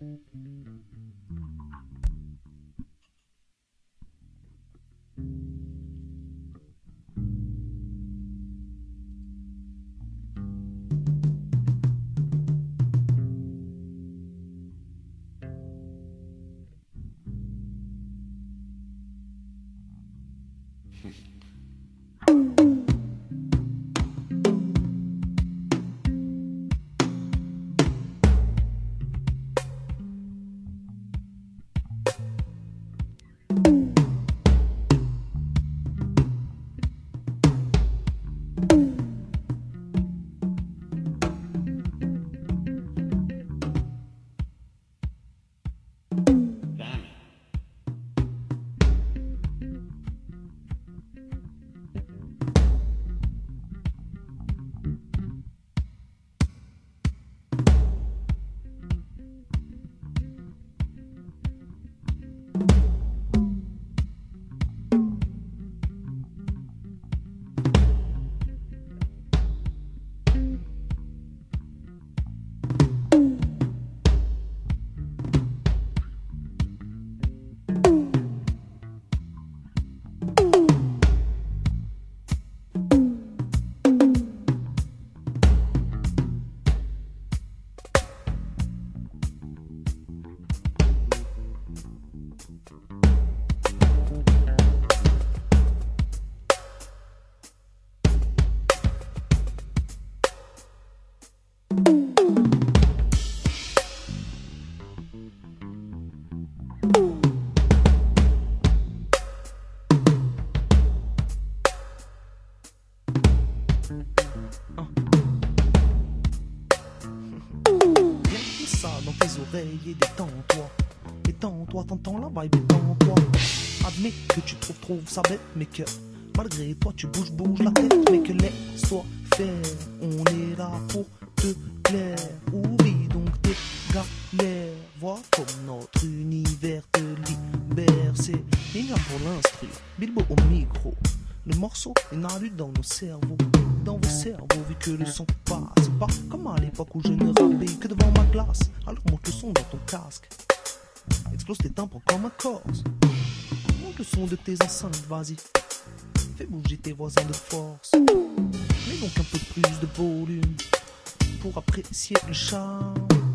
Et détends-toi, détends-toi, t'entends la vibe, détends-toi. Admets que tu trouves ça bête, mais que malgré toi tu bouges la tête, mais que laisse-toi faire. On est là pour te plaire, oublie donc tes galères. Vois comme notre univers te libère. C'est Ingram pour l'instru, Bilbo au micro. Le morceau est nalu dans nos cerveaux, dans vos cerveaux, vu que le son passe pas comme à l'époque où je ne rappais que devant ma glace. Alors monte le son dans ton casque, explose tes tympans comme un corse. Monte le son de tes enceintes, vas-y, fais bouger tes voisins de force. Mets donc un peu plus de volume pour apprécier le charme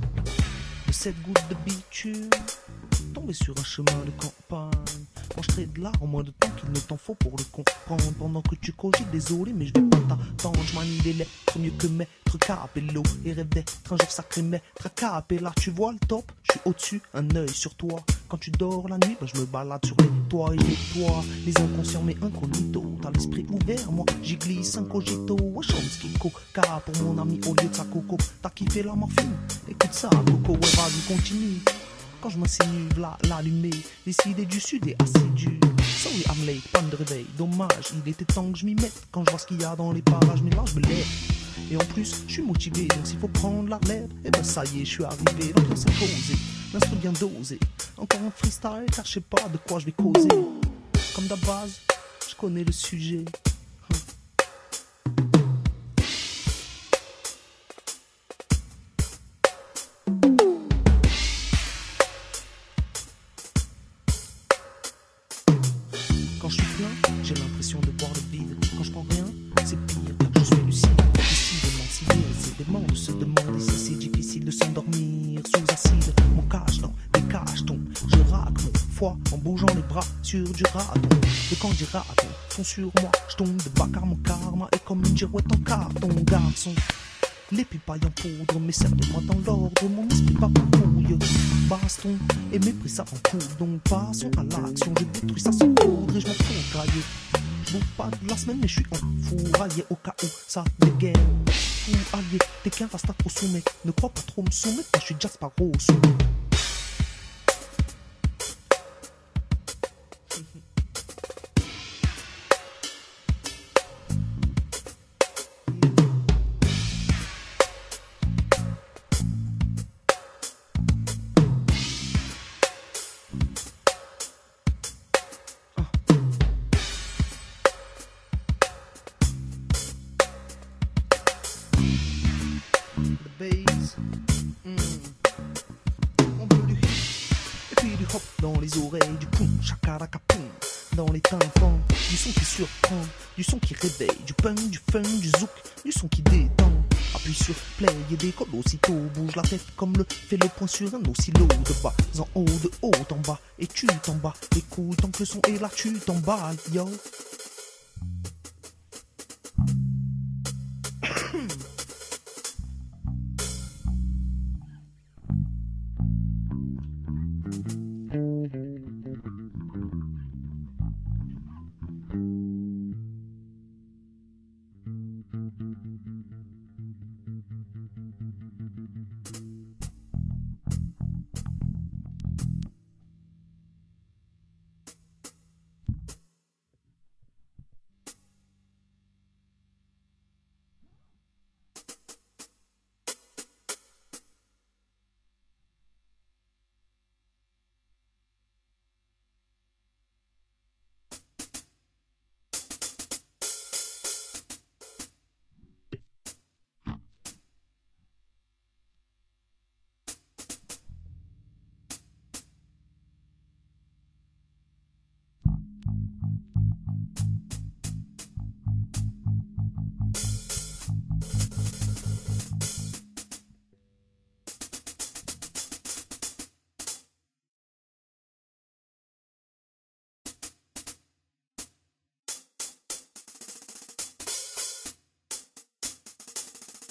de cette goutte de bitume tombée sur un chemin de campagne. Mangerai de l'art en moins de temps qu'il ne t'en faut pour le comprendre. Pendant que tu cogites, désolé mais je vais pas t'attendre. Je manie les lettres mieux que maître Capello et rêve d'être un jour sacré maître Capella. Tu vois le top, je suis au-dessus, un œil sur toi. Quand tu dors la nuit, je me balade sur les toits et je nettoie les inconscients mais incognito. T'as l'esprit ouvert, moi j'y glisse incogito. Chomsky coca pour mon ami au lieu de sa coco. T'as kiffé la morphine? Écoute ça coco, ouais vas-y continue. Quand je m'insinue, là, l'allumé, décidé du sud et assidu. Sorry, I'm late, panne de réveil, dommage, il était temps que je m'y mette. Quand je vois ce qu'il y a dans les parages, mais là je me lève. Et en plus, je suis motivé, donc s'il faut prendre la relève, et ben ça y est, je suis arrivé, l'ambiance est posée, l'instru bien dosé. Encore un freestyle, car je sais pas de quoi je vais causer. Comme d'hab base, je connais le sujet. Quand je suis plein, j'ai l'impression de boire le vide. Quand je prends rien, c'est pire, je suis lucide. Décidément, si les éléments se demandent si c'est difficile de s'endormir sous acide. Mon cache dans des cachetons, je racle mon foie en bougeant les bras sur du raton. Et quand j'ai raton, font sur moi, je tombe de bas car mon karma est comme une girouette en carton, garçon. Les pipailles en poudre, mais servez-moi dans l'ordre, mon esprit pas couille. Baston et mépris ça en coule, donc passons à l'action. Je détruis ça sans poudre et je m'en fous grailler. Je bouffe pas de la semaine, mais je suis en fourraillé au cas où ça dégaine. Fou allié, t'es qu'un rasta trop soumet. Ne crois pas trop me soumettre, moi je suis Jack Sparrow soumet. On veut hip-hop dans les oreilles, du poum, chakaraka poum, dans les tympans, du son qui surprend, du son qui réveille, du punk, du funk, du zouk, du son qui détend. Appuie sur play et décolle aussitôt, bouge la tête comme le fait le point sur un oscillo, de bas en haut, de haut en bas, et tu t'en bats les couilles tant que le son est là, tu t'en bats, yo.